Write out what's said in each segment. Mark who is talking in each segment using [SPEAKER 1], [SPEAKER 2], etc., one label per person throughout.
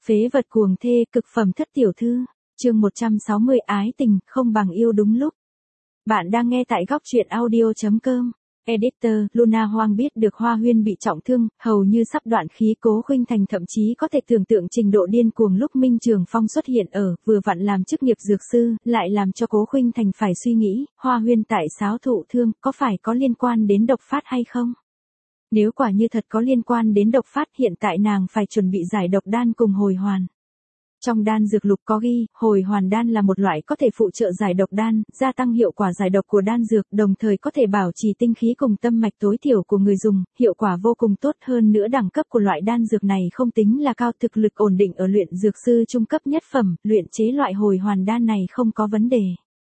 [SPEAKER 1] Phế vật cuồng thê, cực phẩm thất tiểu thư. Chương 160 ái tình, không bằng yêu đúng lúc. Bạn đang nghe tại góc truyện audio.com. Editor, Luna Hoang biết được Hoa Huyên bị trọng thương, hầu như sắp đoạn khí. Cố Khuynh Thành thậm chí có thể tưởng tượng trình độ điên cuồng lúc Minh Trường Phong xuất hiện ở, vừa vặn làm chức nghiệp dược sư, lại làm cho Cố Khuynh Thành phải suy nghĩ, Hoa Huyên tại sao thụ thương, có phải có liên quan đến độc phát hay không? Nếu quả như thật có liên quan đến độc phát, hiện tại nàng phải chuẩn bị giải độc đan cùng hồi hoàn. Trong đan dược lục có ghi, hồi hoàn đan là một loại có thể phụ trợ giải độc đan, gia tăng hiệu quả giải độc của đan dược, đồng thời có thể bảo trì tinh khí cùng tâm mạch tối thiểu của người dùng, hiệu quả vô cùng tốt. Hơn nữa đẳng cấp của loại đan dược này không tính là cao, thực lực ổn định ở luyện dược sư trung cấp nhất phẩm, luyện chế loại hồi hoàn đan này không có vấn đề.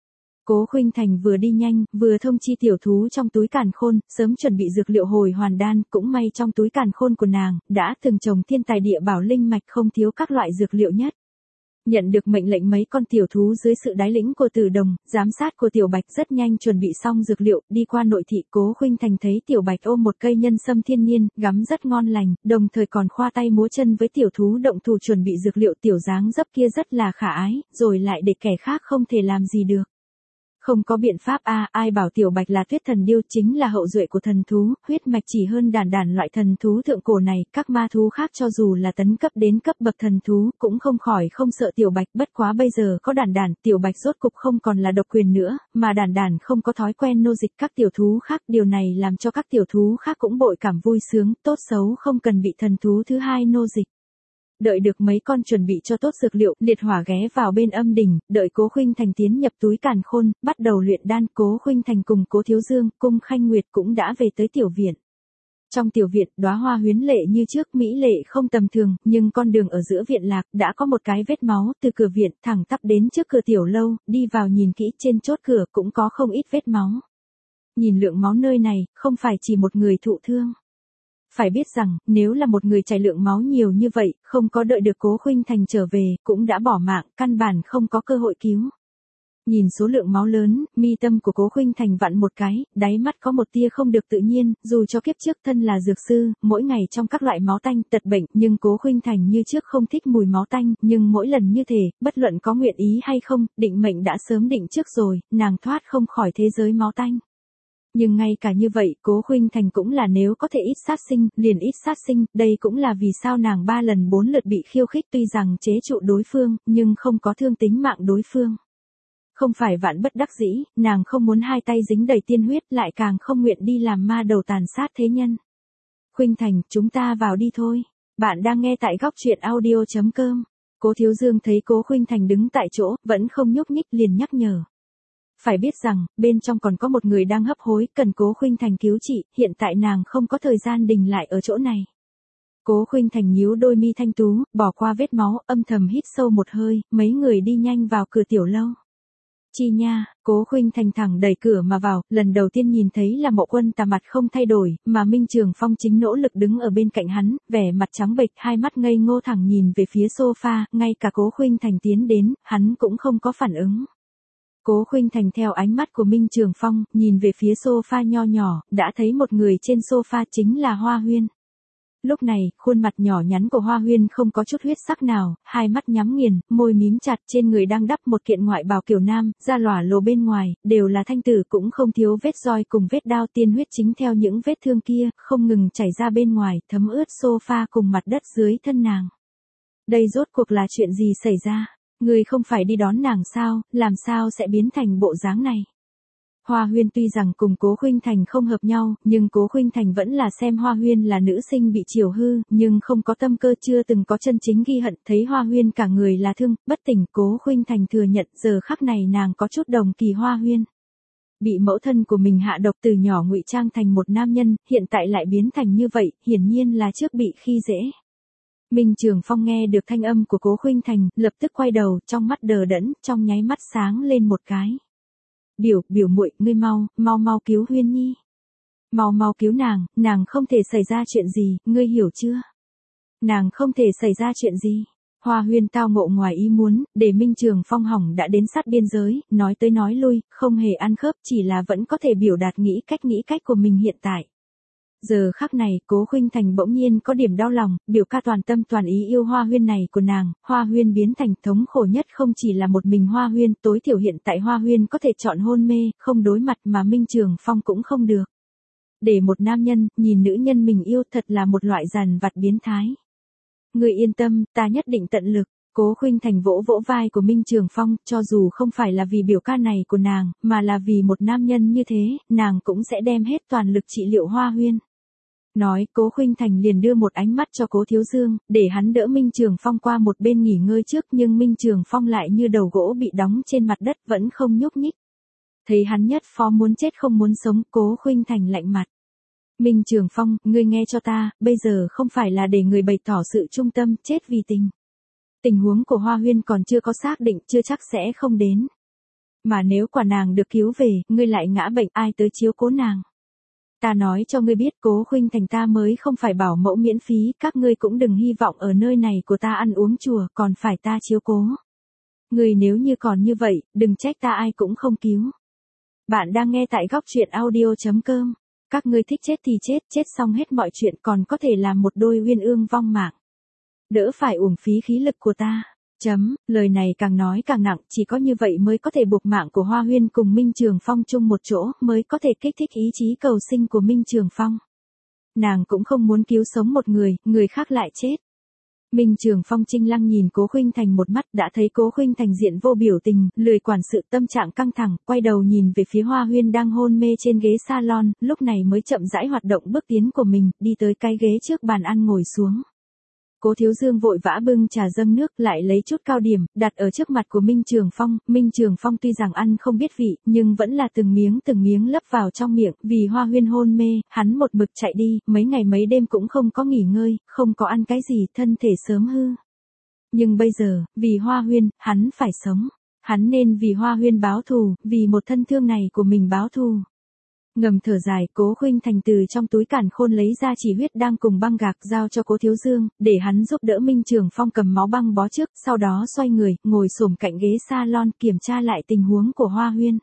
[SPEAKER 1] Cố Khuynh Thành vừa đi nhanh, vừa thông chi tiểu thú trong túi càn khôn, sớm chuẩn bị dược liệu hồi hoàn đan, cũng may trong túi càn khôn của nàng, đã từng trồng thiên tài địa bảo linh mạch, không thiếu các loại dược liệu nhất. Nhận được mệnh lệnh, mấy con tiểu thú dưới sự đái lĩnh của Tử Đồng, giám sát của Tiểu Bạch rất nhanh chuẩn bị xong dược liệu, đi qua nội thị. Cố Khuynh Thành thấy Tiểu Bạch ôm một cây nhân sâm thiên niên, gắm rất ngon lành, đồng thời còn khoa tay múa chân với tiểu thú động thủ chuẩn bị dược liệu. Tiểu dáng dấp kia rất là khả ái, rồi lại để kẻ khác không thể làm gì được. Không có biện pháp ai bảo Tiểu Bạch là Tuyết Thần Điêu, chính là hậu duệ của thần thú, huyết mạch chỉ hơn Đản Đản loại thần thú thượng cổ này, các ma thú khác cho dù là tấn cấp đến cấp bậc thần thú, cũng không khỏi không sợ Tiểu Bạch. Bất quá bây giờ có Đản Đản, Tiểu Bạch rốt cục không còn là độc quyền nữa, mà Đản Đản không có thói quen nô dịch các tiểu thú khác, điều này làm cho các tiểu thú khác cũng bội cảm vui sướng, tốt xấu không cần bị thần thú thứ hai nô dịch. Đợi được mấy con chuẩn bị cho tốt dược liệu, liệt hỏa ghé vào bên âm đỉnh, đợi Cố Khuynh Thành tiến nhập túi càn khôn, bắt đầu luyện đan. Cố Khuynh Thành cùng Cố Thiếu Dương, Cung Khanh Nguyệt cũng đã về tới tiểu viện. Trong tiểu viện, đóa hoa huyến lệ như trước, mỹ lệ không tầm thường, nhưng con đường ở giữa viện lạc đã có một cái vết máu, từ cửa viện thẳng tắp đến trước cửa tiểu lâu, đi vào nhìn kỹ trên chốt cửa cũng có không ít vết máu. Nhìn lượng máu nơi này, không phải chỉ một người thụ thương. Phải biết rằng, nếu là một người chảy lượng máu nhiều như vậy, không có đợi được Cố Khuynh Thành trở về, cũng đã bỏ mạng, căn bản không có cơ hội cứu. Nhìn số lượng máu lớn, mi tâm của Cố Khuynh Thành vặn một cái, đáy mắt có một tia không được tự nhiên, dù cho kiếp trước thân là dược sư, mỗi ngày trong các loại máu tanh, tật bệnh, nhưng Cố Khuynh Thành như trước không thích mùi máu tanh, nhưng mỗi lần như thế, bất luận có nguyện ý hay không, định mệnh đã sớm định trước rồi, nàng thoát không khỏi thế giới máu tanh. Nhưng ngay cả như vậy, Cố Khuynh Thành cũng là nếu có thể ít sát sinh, liền ít sát sinh, đây cũng là vì sao nàng 3 lần 4 lượt bị khiêu khích, tuy rằng chế trụ đối phương, nhưng không có thương tính mạng đối phương. Không phải vạn bất đắc dĩ, nàng không muốn hai tay dính đầy tiên huyết, lại càng không nguyện đi làm ma đầu tàn sát thế nhân. Khuynh Thành, chúng ta vào đi thôi. Bạn đang nghe tại góc truyện audio.com. Cố Thiếu Dương thấy Cố Khuynh Thành đứng tại chỗ, vẫn không nhúc nhích, liền nhắc nhở. Phải biết rằng, bên trong còn có một người đang hấp hối, cần Cố Khuynh Thành cứu trị, hiện tại nàng không có thời gian đình lại ở chỗ này. Cố Khuynh Thành nhíu đôi mi thanh tú, bỏ qua vết máu, âm thầm hít sâu một hơi, mấy người đi nhanh vào cửa tiểu lâu. Chi nha, Cố Khuynh Thành thẳng đẩy cửa mà vào, lần đầu tiên nhìn thấy là Mộ Quân Tà mặt không thay đổi, mà Minh Trường Phong chính nỗ lực đứng ở bên cạnh hắn, vẻ mặt trắng bệch, hai mắt ngây ngô thẳng nhìn về phía sofa, ngay cả Cố Khuynh Thành tiến đến, hắn cũng không có phản ứng. Cố Khuynh Thành theo ánh mắt của Minh Trường Phong, nhìn về phía sofa nho nhỏ, đã thấy một người trên sofa, chính là Hoa Huyên. Lúc này, khuôn mặt nhỏ nhắn của Hoa Huyên không có chút huyết sắc nào, hai mắt nhắm nghiền, môi mím chặt, trên người đang đắp một kiện ngoại bào kiểu nam, da lòa lồ bên ngoài, đều là thanh tử, cũng không thiếu vết roi cùng vết đao, tiên huyết chính theo những vết thương kia, không ngừng chảy ra bên ngoài, thấm ướt sofa cùng mặt đất dưới thân nàng. Đây rốt cuộc là chuyện gì xảy ra? Người không phải đi đón nàng sao, làm sao sẽ biến thành bộ dáng này? Hoa Huyên tuy rằng cùng Cố Khuynh Thành không hợp nhau, nhưng Cố Khuynh Thành vẫn là xem Hoa Huyên là nữ sinh bị chiều hư, nhưng không có tâm cơ, chưa từng có chân chính ghi hận. Thấy Hoa Huyên cả người là thương, bất tỉnh, Cố Khuynh Thành thừa nhận giờ khắc này nàng có chút đồng kỳ Hoa Huyên. Bị mẫu thân của mình hạ độc, từ nhỏ ngụy trang thành một nam nhân, hiện tại lại biến thành như vậy, hiển nhiên là trước bị khi dễ. Minh Trường Phong nghe được thanh âm của Cố Khuynh Thành, lập tức quay đầu, trong mắt đờ đẫn, trong nháy mắt sáng lên một cái. Biểu muội, ngươi mau cứu Huyên Nhi. Mau cứu nàng không thể xảy ra chuyện gì, ngươi hiểu chưa? Nàng không thể xảy ra chuyện gì. Hoa Huyên tao ngộ ngoài ý muốn, để Minh Trường Phong hỏng đã đến sát biên giới, nói tới nói lui, không hề ăn khớp, chỉ là vẫn có thể biểu đạt nghĩ cách của mình hiện tại. Giờ khắc này, Cố Khuynh Thành bỗng nhiên có điểm đau lòng, biểu ca toàn tâm toàn ý yêu Hoa Huyên này của nàng, Hoa Huyên biến thành thống khổ nhất không chỉ là một mình Hoa Huyên, tối thiểu hiện tại Hoa Huyên có thể chọn hôn mê, không đối mặt mà Minh Trường Phong cũng không được. Để một nam nhân, nhìn nữ nhân mình yêu thật là một loại dằn vặt biến thái. Người yên tâm, ta nhất định tận lực. Cố Khuynh Thành vỗ vỗ vai của Minh Trường Phong, cho dù không phải là vì biểu ca này của nàng, mà là vì một nam nhân như thế, nàng cũng sẽ đem hết toàn lực trị liệu Hoa Huyên. Nói, Cố Khuynh Thành liền đưa một ánh mắt cho Cố Thiếu Dương, để hắn đỡ Minh Trường Phong qua một bên nghỉ ngơi trước, nhưng Minh Trường Phong lại như đầu gỗ bị đóng trên mặt đất vẫn không nhúc nhích. Thấy hắn nhất phó muốn chết không muốn sống, Cố Khuynh Thành lạnh mặt. Minh Trường Phong, ngươi nghe cho ta, bây giờ không phải là để người bày tỏ sự trung tâm, chết vì tình. Tình huống của Hoa Huyên còn chưa có xác định, chưa chắc sẽ không đến. Mà nếu quả nàng được cứu về, ngươi lại ngã bệnh, ai tới chiếu cố nàng? Ta nói cho ngươi biết, Cố Khuynh Thành ta mới không phải bảo mẫu miễn phí, các ngươi cũng đừng hy vọng ở nơi này của ta ăn uống chùa, còn phải ta chiếu cố. Ngươi nếu như còn như vậy, đừng trách ta ai cũng không cứu. Bạn đang nghe tại góc truyện audio.com. Các ngươi thích chết thì chết xong hết mọi chuyện, còn có thể làm một đôi uyên ương vong mạng. Đỡ phải uổng phí khí lực của ta. Lời này càng nói càng nặng, chỉ có như vậy mới có thể buộc mạng của Hoa Huyên cùng Minh Trường Phong chung một chỗ, mới có thể kích thích ý chí cầu sinh của Minh Trường Phong. Nàng cũng không muốn cứu sống một người khác lại chết. Minh Trường Phong chinh lăng nhìn Cố Khuynh Thành một mắt, đã thấy Cố Khuynh Thành diện vô biểu tình, lười quản sự, tâm trạng căng thẳng, quay đầu nhìn về phía Hoa Huyên đang hôn mê trên ghế salon, lúc này mới chậm rãi hoạt động bước tiến của mình, đi tới cái ghế trước bàn ăn ngồi xuống. Cố Thiếu Dương vội vã bưng trà dâng nước, lại lấy chút cao điểm, đặt ở trước mặt của Minh Trường Phong. Minh Trường Phong tuy rằng ăn không biết vị, nhưng vẫn là từng miếng lấp vào trong miệng, vì Hoa Huyên hôn mê, hắn một mực chạy đi, mấy ngày mấy đêm cũng không có nghỉ ngơi, không có ăn cái gì, thân thể sớm hư. Nhưng bây giờ, vì Hoa Huyên, hắn phải sống. Hắn nên vì Hoa Huyên báo thù, vì một thân thương này của mình báo thù. Ngầm thở dài, Cố Khuynh Thành từ trong túi càn khôn lấy ra chỉ huyết đang cùng băng gạc giao cho Cố Thiếu Dương, để hắn giúp đỡ Minh Trường Phong cầm máu băng bó trước, sau đó xoay người, ngồi xổm cạnh ghế salon kiểm tra lại tình huống của Hoa Huyên.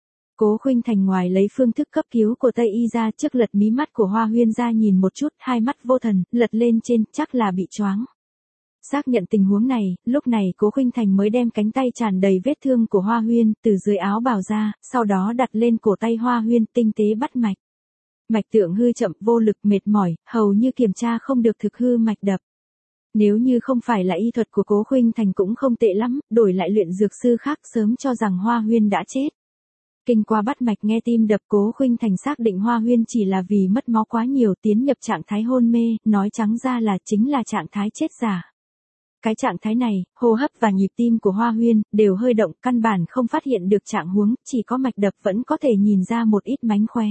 [SPEAKER 1] Cố Khuynh Thành ngoài lấy phương thức cấp cứu của Tây Y ra, trước lật mí mắt của Hoa Huyên ra nhìn một chút, hai mắt vô thần, lật lên trên, chắc là bị choáng. Xác nhận tình huống này, lúc này Cố Khuynh Thành mới đem cánh tay tràn đầy vết thương của Hoa Huyên từ dưới áo bào ra, sau đó đặt lên cổ tay Hoa Huyên, tinh tế bắt mạch. Mạch tượng hư chậm, vô lực, mệt mỏi, hầu như kiểm tra không được thực hư mạch đập. Nếu như không phải là y thuật của Cố Khuynh Thành cũng không tệ lắm, đổi lại luyện dược sư khác sớm cho rằng Hoa Huyên đã chết. Kinh qua bắt mạch nghe tim đập, Cố Khuynh Thành xác định Hoa Huyên chỉ là vì mất máu quá nhiều tiến nhập trạng thái hôn mê, nói trắng ra là chính là trạng thái chết giả. Cái trạng thái này, hô hấp và nhịp tim của Hoa Huyên đều hơi động, căn bản không phát hiện được trạng huống, chỉ có mạch đập vẫn có thể nhìn ra một ít mánh khóe.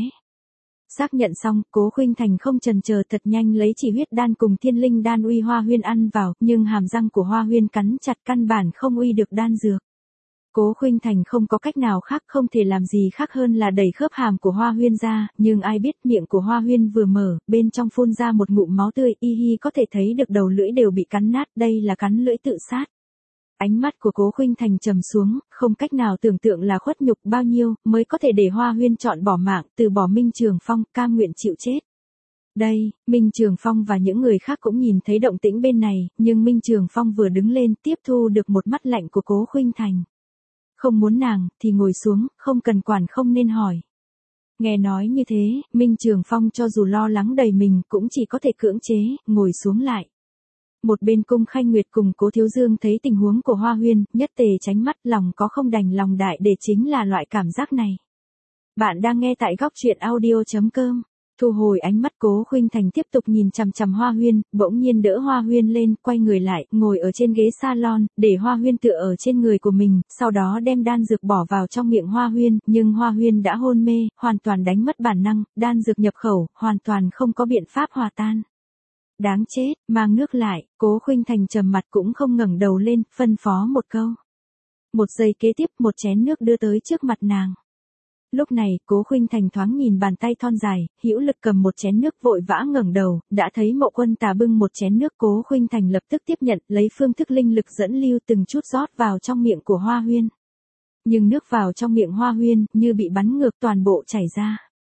[SPEAKER 1] Xác nhận xong, Cố Khuynh Thành không chần chờ thật nhanh lấy chỉ huyết đan cùng thiên linh đan uy Hoa Huyên ăn vào, nhưng hàm răng của Hoa Huyên cắn chặt, căn bản không uy được đan dược. Cố Khuynh Thành không có cách nào khác, không thể làm gì khác hơn là đẩy khớp hàm của Hoa Huyên ra, nhưng ai biết miệng của Hoa Huyên vừa mở, bên trong phun ra một ngụm máu tươi, y hi có thể thấy được đầu lưỡi đều bị cắn nát, đây là cắn lưỡi tự sát. Ánh mắt của Cố Khuynh Thành trầm xuống, không cách nào tưởng tượng là khuất nhục bao nhiêu, mới có thể để Hoa Huyên chọn bỏ mạng, từ bỏ Minh Trường Phong, cam nguyện chịu chết. Đây, Minh Trường Phong và những người khác cũng nhìn thấy động tĩnh bên này, nhưng Minh Trường Phong vừa đứng lên tiếp thu được một mắt lạnh của Cố Khuynh Thành. Không muốn nàng, thì ngồi xuống, không cần quản, không nên hỏi. Nghe nói như thế, Minh Trường Phong cho dù lo lắng đầy mình cũng chỉ có thể cưỡng chế, ngồi xuống lại. Một bên Cung Khanh Nguyệt cùng Cố Thiếu Dương thấy tình huống của Hoa Huyên, nhất tề tránh mắt, lòng có không đành lòng đại để chính là loại cảm giác này. Bạn đang nghe tại góc truyện audio.com. Thu hồi ánh mắt, Cố Khuynh Thành tiếp tục nhìn chằm chằm Hoa Huyên, bỗng nhiên đỡ Hoa Huyên lên, quay người lại, ngồi ở trên ghế salon, để Hoa Huyên tựa ở trên người của mình, sau đó đem đan dược bỏ vào trong miệng Hoa Huyên, nhưng Hoa Huyên đã hôn mê, hoàn toàn đánh mất bản năng, đan dược nhập khẩu, hoàn toàn không có biện pháp hòa tan. Đáng chết, mang nước lại, Cố Khuynh Thành trầm mặt cũng không ngẩng đầu lên, phân phó một câu. Một giây kế tiếp, một chén nước đưa tới trước mặt nàng. Lúc này, Cố Khuynh Thành thoáng nhìn bàn tay thon dài, hữu lực cầm một chén nước, vội vã ngẩng đầu, đã thấy Mộ Quân Tà bưng một chén nước, Cố Khuynh Thành lập tức tiếp nhận, lấy phương thức linh lực dẫn lưu từng chút rót vào trong miệng của Hoa Huyên. Nhưng nước vào trong miệng Hoa Huyên, như bị bắn ngược toàn bộ chảy ra.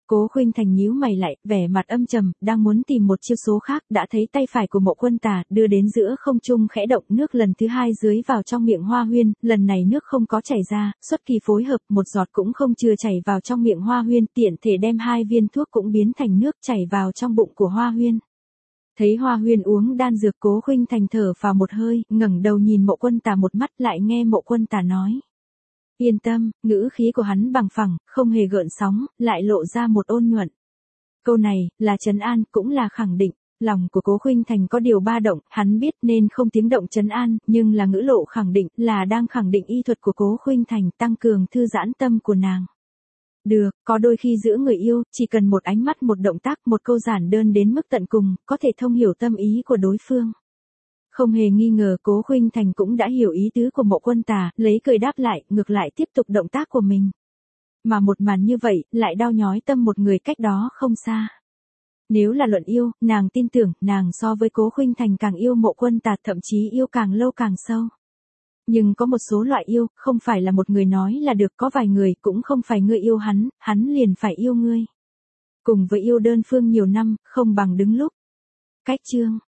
[SPEAKER 1] Cố Khuynh Thành nhíu mày lại, vẻ mặt âm trầm, đang muốn tìm một chiêu số khác, đã thấy tay phải của Mộ Quân Tà đưa đến giữa không trung khẽ động, nước lần thứ hai dưới vào trong miệng Hoa Huyên, lần này nước không có chảy ra, xuất kỳ phối hợp, một giọt cũng không chừa chảy vào trong miệng Hoa Huyên, tiện thể đem 2 viên thuốc cũng biến thành nước chảy vào trong bụng của Hoa Huyên. Thấy Hoa Huyên uống đan dược, Cố Khuynh Thành thở vào một hơi, ngẩng đầu nhìn Mộ Quân Tà một mắt, lại nghe Mộ Quân Tà nói. Yên tâm, ngữ khí của hắn bằng phẳng, không hề gợn sóng, lại lộ ra một ôn nhuận. Câu này, là trấn an, cũng là khẳng định. Lòng của Cố Khuynh Thành có điều ba động, hắn biết nên không tiếng động trấn an, nhưng là ngữ lộ khẳng định, là đang khẳng định y thuật của Cố Khuynh Thành, tăng cường thư giãn tâm của nàng. Được, có đôi khi giữa người yêu, chỉ cần một ánh mắt, một động tác, một câu giản đơn đến mức tận cùng, có thể thông hiểu tâm ý của đối phương. Không hề nghi ngờ Cố Khuynh Thành cũng đã hiểu ý tứ của Mộ Quân Tà, lấy cười đáp lại, ngược lại tiếp tục động tác của mình. Mà một màn như vậy, lại đau nhói tâm một người cách đó không xa. Nếu là luận yêu, nàng tin tưởng, nàng so với Cố Khuynh Thành càng yêu Mộ Quân Tà, thậm chí yêu càng lâu càng sâu. Nhưng có một số loại yêu, không phải là một người nói là được, có vài người cũng không phải ngươi yêu hắn liền phải yêu ngươi. Cùng với yêu đơn phương nhiều năm, không bằng đứng lúc. Cách chương